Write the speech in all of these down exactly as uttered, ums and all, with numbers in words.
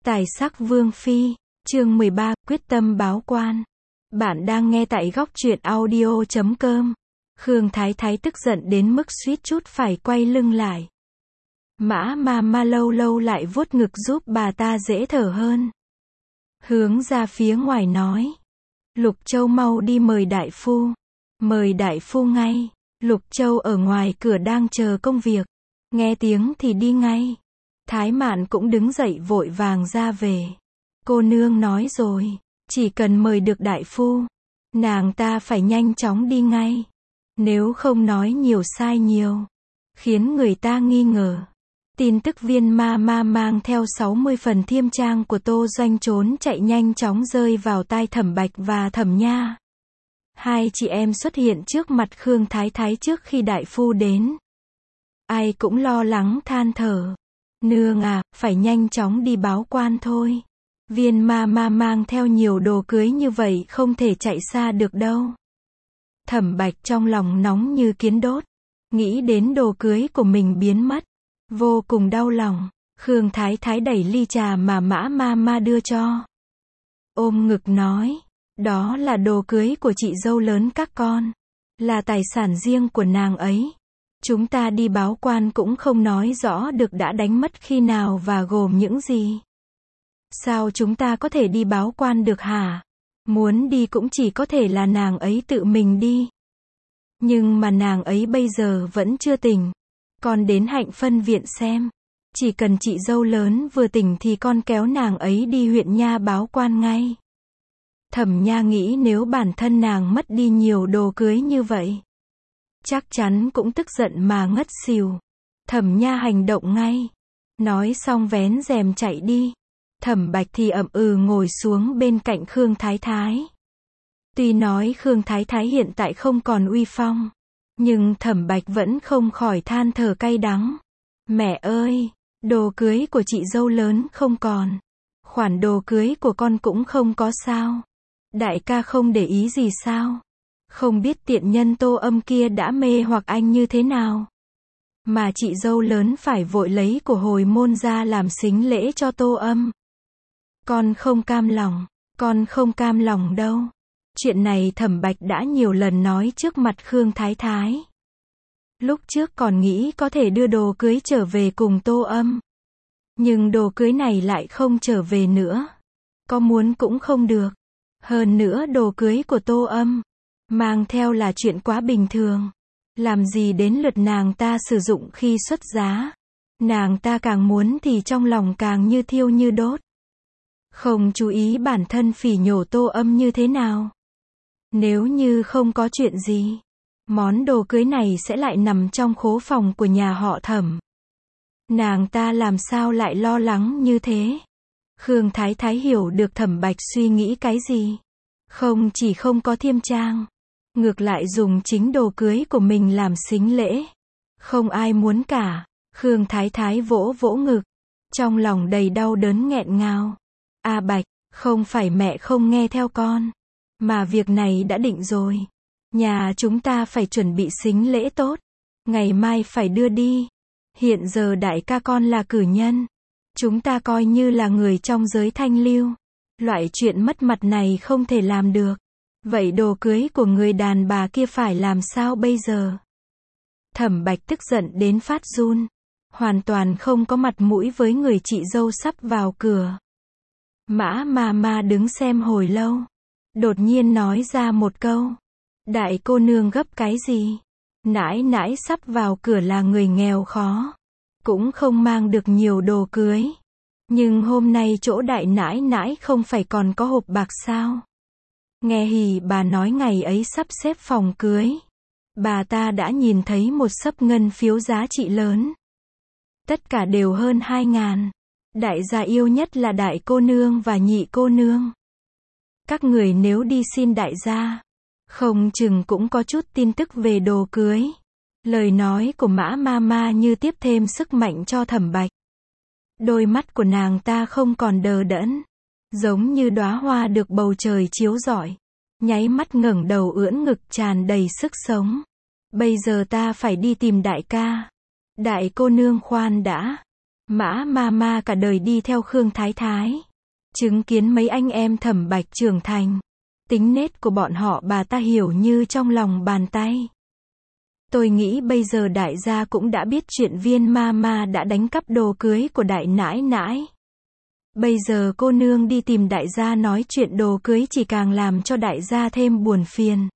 Tài sắc vương phi, chương mười ba, quyết tâm báo quan. Bạn đang nghe tại góc truyện audio chấm com. Khương Thái Thái tức giận đến mức suýt chút phải quay lưng lại. Mã ma ma lâu lâu lại vuốt ngực giúp bà ta dễ thở hơn. Hướng ra phía ngoài nói. Lục Châu mau đi mời đại phu. Mời đại phu ngay. Lục Châu ở ngoài cửa đang chờ công việc. Nghe tiếng thì đi ngay. Thái Mạn cũng đứng dậy vội vàng ra về. Cô nương nói rồi, chỉ cần mời được đại phu, nàng ta phải nhanh chóng đi ngay. Nếu không nói nhiều sai nhiều, khiến người ta nghi ngờ. Tin tức viên ma ma mang theo sáu mươi phần thiêm trang của Tô Doanh trốn chạy nhanh chóng rơi vào tai Thẩm Bạch và Thẩm Nha. Hai chị em xuất hiện trước mặt Khương Thái Thái trước khi đại phu đến. Ai cũng lo lắng than thở. Nương à, phải nhanh chóng đi báo quan thôi. Viên ma ma mang theo nhiều đồ cưới như vậy không thể chạy xa được đâu. Thẩm Bạch trong lòng nóng như kiến đốt. Nghĩ đến đồ cưới của mình biến mất. Vô cùng đau lòng. Khương Thái Thái đẩy ly trà mà mã ma ma đưa cho. Ôm ngực nói. Đó là đồ cưới của chị dâu lớn các con. Là tài sản riêng của nàng ấy. Chúng ta đi báo quan cũng không nói rõ được đã đánh mất khi nào và gồm những gì. Sao chúng ta có thể đi báo quan được hả? Muốn đi cũng chỉ có thể là nàng ấy tự mình đi. Nhưng mà nàng ấy bây giờ vẫn chưa tỉnh. Con đến Hạnh Phân viện xem. Chỉ cần chị dâu lớn vừa tỉnh thì con kéo nàng ấy đi huyện nha báo quan ngay. Thẩm Nha nghĩ nếu bản thân nàng mất đi nhiều đồ cưới như vậy, chắc chắn cũng tức giận mà ngất xỉu. Thẩm Nha hành động ngay. Nói xong vén rèm chạy đi. Thẩm Bạch thì ậm ừ ngồi xuống bên cạnh Khương Thái Thái. Tuy nói Khương Thái Thái hiện tại không còn uy phong, nhưng Thẩm Bạch vẫn không khỏi than thở cay đắng. Mẹ ơi, đồ cưới của chị dâu lớn không còn. Khoản đồ cưới của con cũng không có sao. Đại ca không để ý gì sao? Không biết tiện nhân Tô Âm kia đã mê hoặc anh như thế nào. Mà chị dâu lớn phải vội lấy của hồi môn ra làm sính lễ cho Tô Âm. Con không cam lòng, con không cam lòng đâu. Chuyện này Thẩm Bạch đã nhiều lần nói trước mặt Khương Thái Thái. Lúc trước còn nghĩ có thể đưa đồ cưới trở về cùng Tô Âm. Nhưng đồ cưới này lại không trở về nữa. Có muốn cũng không được. Hơn nữa đồ cưới của Tô Âm mang theo là chuyện quá bình thường. Làm gì đến lượt nàng ta sử dụng khi xuất giá. Nàng ta càng muốn thì trong lòng càng như thiêu như đốt. Không chú ý bản thân phỉ nhổ Tô Âm như thế nào. Nếu như không có chuyện gì, món đồ cưới này sẽ lại nằm trong khố phòng của nhà họ Thẩm. Nàng ta làm sao lại lo lắng như thế? Khương Thái Thái hiểu được Thẩm Bạch suy nghĩ cái gì. Không chỉ không có thiêm trang, ngược lại dùng chính đồ cưới của mình làm sính lễ. Không ai muốn cả. Khương Thái Thái vỗ vỗ ngực. Trong lòng đầy đau đớn nghẹn ngào. A Bạch, không phải mẹ không nghe theo con. Mà việc này đã định rồi. Nhà chúng ta phải chuẩn bị sính lễ tốt. Ngày mai phải đưa đi. Hiện giờ đại ca con là cử nhân. Chúng ta coi như là người trong giới thanh lưu. Loại chuyện mất mặt này không thể làm được. Vậy đồ cưới của người đàn bà kia phải làm sao bây giờ? Thẩm Bạch tức giận đến phát run. Hoàn toàn không có mặt mũi với người chị dâu sắp vào cửa. Mã ma ma đứng xem hồi lâu. Đột nhiên nói ra một câu. Đại cô nương gấp cái gì? Nãi nãi sắp vào cửa là người nghèo khó. Cũng không mang được nhiều đồ cưới. Nhưng hôm nay chỗ đại nãi nãi không phải còn có hộp bạc sao? Nghe Hỉ bà nói ngày ấy sắp xếp phòng cưới. Bà ta đã nhìn thấy một xấp ngân phiếu giá trị lớn. Tất cả đều hơn hai ngàn. Đại gia yêu nhất là đại cô nương và nhị cô nương. Các người nếu đi xin đại gia, không chừng cũng có chút tin tức về đồ cưới. Lời nói của Mã ma ma như tiếp thêm sức mạnh cho Thẩm Bạch. Đôi mắt của nàng ta không còn đờ đẫn, giống như đóa hoa được bầu trời chiếu rọi. Nháy mắt ngẩng đầu ưỡn ngực tràn đầy sức sống. Bây giờ ta phải đi tìm đại ca. Đại cô nương khoan đã. Mã ma ma cả đời đi theo Khương Thái Thái. Chứng kiến mấy anh em Thẩm Bạch trưởng thành. Tính nết của bọn họ bà ta hiểu như trong lòng bàn tay. Tôi nghĩ bây giờ đại gia cũng đã biết chuyện Viên ma ma đã đánh cắp đồ cưới của đại nãi nãi. Bây giờ cô nương đi tìm đại gia nói chuyện đồ cưới chỉ càng làm cho đại gia thêm buồn phiền.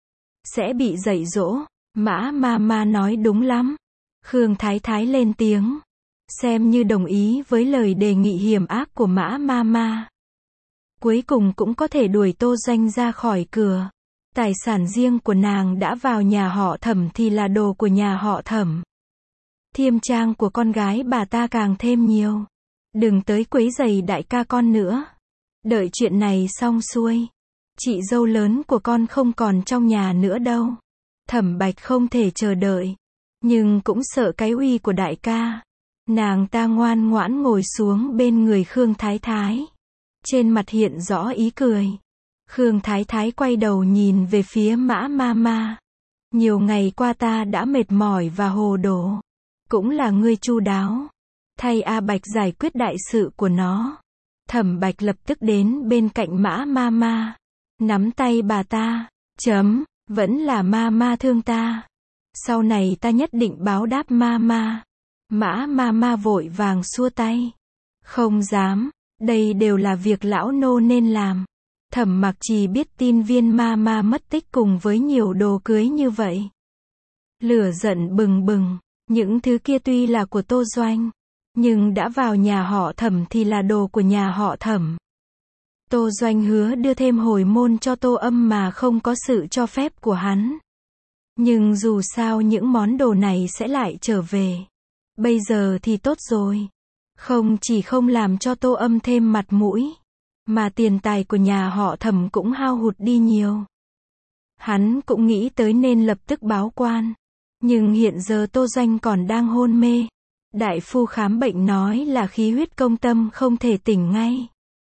Sẽ bị dạy dỗ. Mã ma ma nói đúng lắm. Khương Thái Thái lên tiếng. Xem như đồng ý với lời đề nghị hiểm ác của Mã ma ma. Cuối cùng cũng có thể đuổi Tô Doanh ra khỏi cửa. Tài sản riêng của nàng đã vào nhà họ Thẩm thì là đồ của nhà họ Thẩm. Thiêm trang của con gái bà ta càng thêm nhiều. Đừng tới quấy rầy đại ca con nữa. Đợi chuyện này xong xuôi. Chị dâu lớn của con không còn trong nhà nữa đâu. Thẩm Bạch không thể chờ đợi. Nhưng cũng sợ cái uy của đại ca. Nàng ta ngoan ngoãn ngồi xuống bên người Khương Thái Thái. Trên mặt hiện rõ ý cười. Khương Thái Thái quay đầu nhìn về phía Mã ma ma. Nhiều ngày qua ta đã mệt mỏi và hồ đồ. Cũng là ngươi chu đáo. Thay A Bạch giải quyết đại sự của nó. Thẩm Bạch lập tức đến bên cạnh Mã ma ma. Nắm tay bà ta. Chấm, vẫn là ma ma thương ta. Sau này ta nhất định báo đáp ma ma. Mã ma ma vội vàng xua tay. Không dám, đây đều là việc lão nô nên làm. Thẩm Mặc Trì biết tin Viên ma ma mất tích cùng với nhiều đồ cưới như vậy. Lửa giận bừng bừng, những thứ kia tuy là của Tô Doanh, nhưng đã vào nhà họ Thẩm thì là đồ của nhà họ Thẩm. Tô Doanh hứa đưa thêm hồi môn cho Tô Âm mà không có sự cho phép của hắn. Nhưng dù sao những món đồ này sẽ lại trở về. Bây giờ thì tốt rồi. Không chỉ không làm cho Tô Âm thêm mặt mũi, mà tiền tài của nhà họ Thẩm cũng hao hụt đi nhiều. Hắn cũng nghĩ tới nên lập tức báo quan. Nhưng hiện giờ Tô Doanh còn đang hôn mê. Đại phu khám bệnh nói là khí huyết công tâm không thể tỉnh ngay.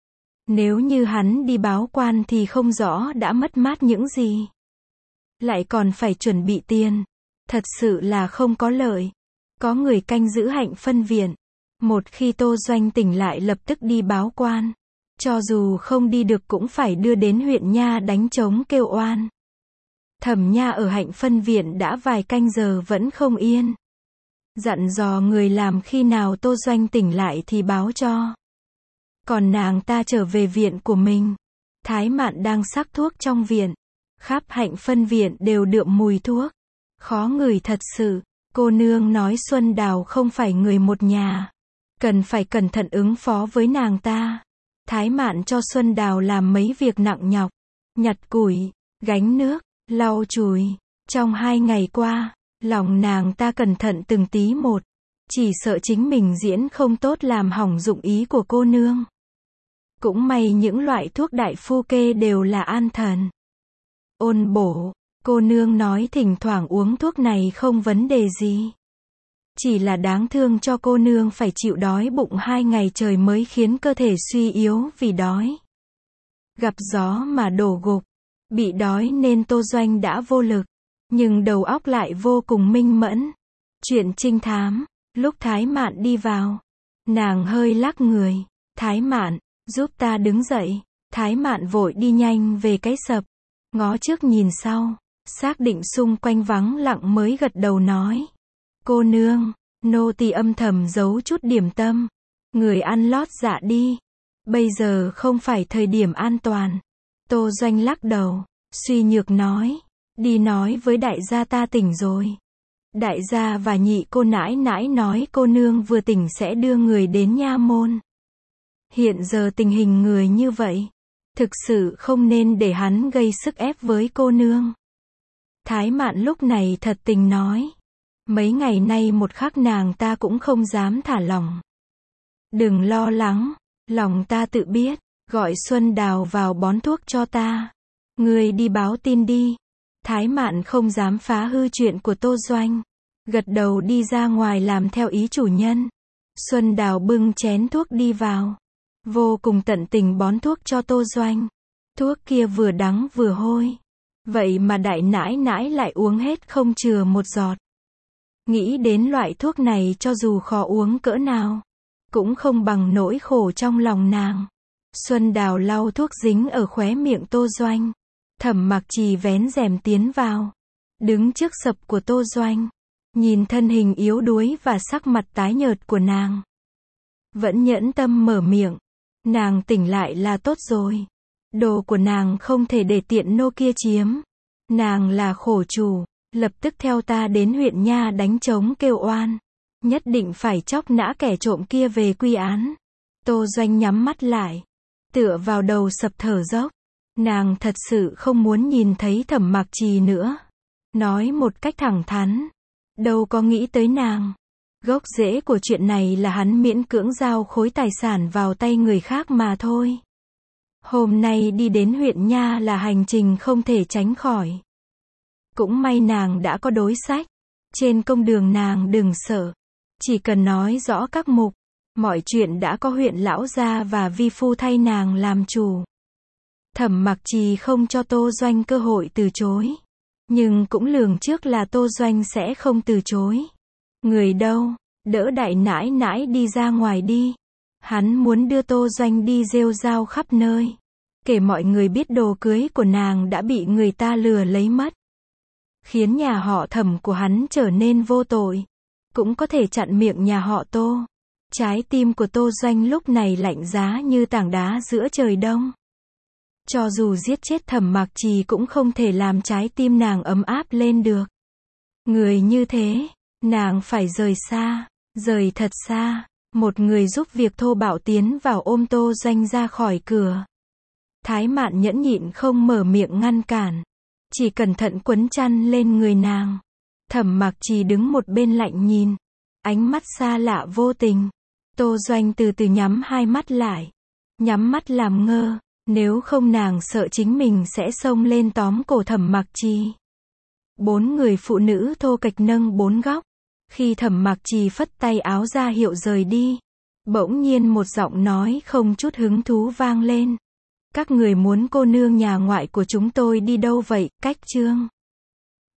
Nếu như hắn đi báo quan thì không rõ đã mất mát những gì. Lại còn phải chuẩn bị tiền. Thật sự là không có lợi. Có người canh giữ Hạnh Phân viện. Một khi Tô Doanh tỉnh lại lập tức đi báo quan. Cho dù không đi được cũng phải đưa đến huyện nha đánh trống kêu oan. Thẩm Nha ở Hạnh Phân viện đã vài canh giờ vẫn không yên. Dặn dò người làm khi nào Tô Doanh tỉnh lại thì báo cho. Còn nàng ta trở về viện của mình. Thái Mạn đang sắc thuốc trong viện. Khắp Hạnh Phân viện đều đượm mùi thuốc. Khó ngửi thật sự. Cô nương nói Xuân Đào không phải người một nhà. Cần phải cẩn thận ứng phó với nàng ta. Thái Mạn cho Xuân Đào làm mấy việc nặng nhọc. Nhặt củi, gánh nước, lau chùi. Trong hai ngày qua, lòng nàng ta cẩn thận từng tí một. Chỉ sợ chính mình diễn không tốt làm hỏng dụng ý của cô nương. Cũng may những loại thuốc đại phu kê đều là an thần. Ôn bổ, cô nương nói thỉnh thoảng uống thuốc này không vấn đề gì. Chỉ là đáng thương cho cô nương phải chịu đói bụng hai ngày trời mới khiến cơ thể suy yếu vì đói. Gặp gió mà đổ gục. Bị đói nên Tô Doanh đã vô lực. Nhưng đầu óc lại vô cùng minh mẫn. Chuyện trinh thám. Lúc Thái Mạn đi vào. Nàng hơi lắc người. Thái Mạn, giúp ta đứng dậy. Thái Mạn vội đi nhanh về cái sập. Ngó trước nhìn sau. Xác định xung quanh vắng lặng mới gật đầu nói. Cô nương, nô tỳ âm thầm giấu chút điểm tâm. Người ăn lót dạ đi. Bây giờ không phải thời điểm an toàn. Tô Doanh lắc đầu. Suy nhược nói. Đi nói với đại gia ta tỉnh rồi. Đại gia và nhị cô nãi nãi nói cô nương vừa tỉnh sẽ đưa người đến nha môn. Hiện giờ tình hình người như vậy. Thực sự không nên để hắn gây sức ép với cô nương. Thái Mạn lúc này thật tình nói. Mấy ngày nay một khắc nàng ta cũng không dám thả lỏng. Đừng lo lắng. Lòng ta tự biết. Gọi Xuân Đào vào bón thuốc cho ta. Người đi báo tin đi. Thái Mạn không dám phá hư chuyện của Tô Doanh. Gật đầu đi ra ngoài làm theo ý chủ nhân. Xuân Đào bưng chén thuốc đi vào. Vô cùng tận tình bón thuốc cho Tô Doanh. Thuốc kia vừa đắng vừa hôi. Vậy mà đại nãi nãi lại uống hết không chừa một giọt. Nghĩ đến loại thuốc này cho dù khó uống cỡ nào. cũng không bằng nỗi khổ trong lòng nàng. Xuân Đào lau thuốc dính ở khóe miệng Tô Doanh. Thẩm Mặc Trì vén rèm tiến vào, đứng trước sập của Tô Doanh, nhìn thân hình yếu đuối và sắc mặt tái nhợt của nàng. Vẫn nhẫn tâm mở miệng, nàng tỉnh lại là tốt rồi. Đồ của nàng không thể để tiện nô kia chiếm. Nàng là khổ chủ, lập tức theo ta đến huyện nha đánh trống kêu oan. Nhất định phải chóc nã kẻ trộm kia về quy án. Tô Doanh nhắm mắt lại, tựa vào đầu sập thở dốc. Nàng thật sự không muốn nhìn thấy Thẩm Mặc Trì nữa. Nói một cách thẳng thắn, đâu có nghĩ tới nàng. Gốc rễ của chuyện này là hắn miễn cưỡng giao khối tài sản vào tay người khác mà thôi. Hôm nay đi đến huyện nha là hành trình không thể tránh khỏi. Cũng may nàng đã có đối sách. Trên công đường nàng đừng sợ. Chỉ cần nói rõ các mục, mọi chuyện đã có huyện lão gia và vi phu thay nàng làm chủ. Thẩm Mặc Trì không cho Tô Doanh cơ hội từ chối. Nhưng cũng lường trước là Tô Doanh sẽ không từ chối. Người đâu, đỡ đại nãi nãi đi ra ngoài đi. Hắn muốn đưa Tô Doanh đi rêu rao khắp nơi. Kể mọi người biết đồ cưới của nàng đã bị người ta lừa lấy mất. Khiến nhà họ Thẩm của hắn trở nên vô tội. Cũng có thể chặn miệng nhà họ Tô. Trái tim của Tô Doanh lúc này lạnh giá như tảng đá giữa trời đông. Cho dù giết chết Thẩm Mặc Trì cũng không thể làm trái tim nàng ấm áp lên được. Người như thế, nàng phải rời xa, rời thật xa. Một người giúp việc thô bạo tiến vào ôm Tô Doanh ra khỏi cửa. Thái Mạn nhẫn nhịn không mở miệng ngăn cản. Chỉ cẩn thận quấn chăn lên người nàng. Thẩm Mặc Trì đứng một bên lạnh nhìn. Ánh mắt xa lạ vô tình. Tô Doanh từ từ nhắm hai mắt lại. Nhắm mắt làm ngơ. Nếu không nàng sợ chính mình sẽ xông lên tóm cổ Thẩm Mặc Trì. Bốn người phụ nữ thô kệch nâng bốn góc. Khi Thẩm Mặc Trì phất tay áo ra hiệu rời đi. Bỗng nhiên một giọng nói không chút hứng thú vang lên. Các người muốn cô nương nhà ngoại của chúng tôi đi đâu vậy, Cách Trương?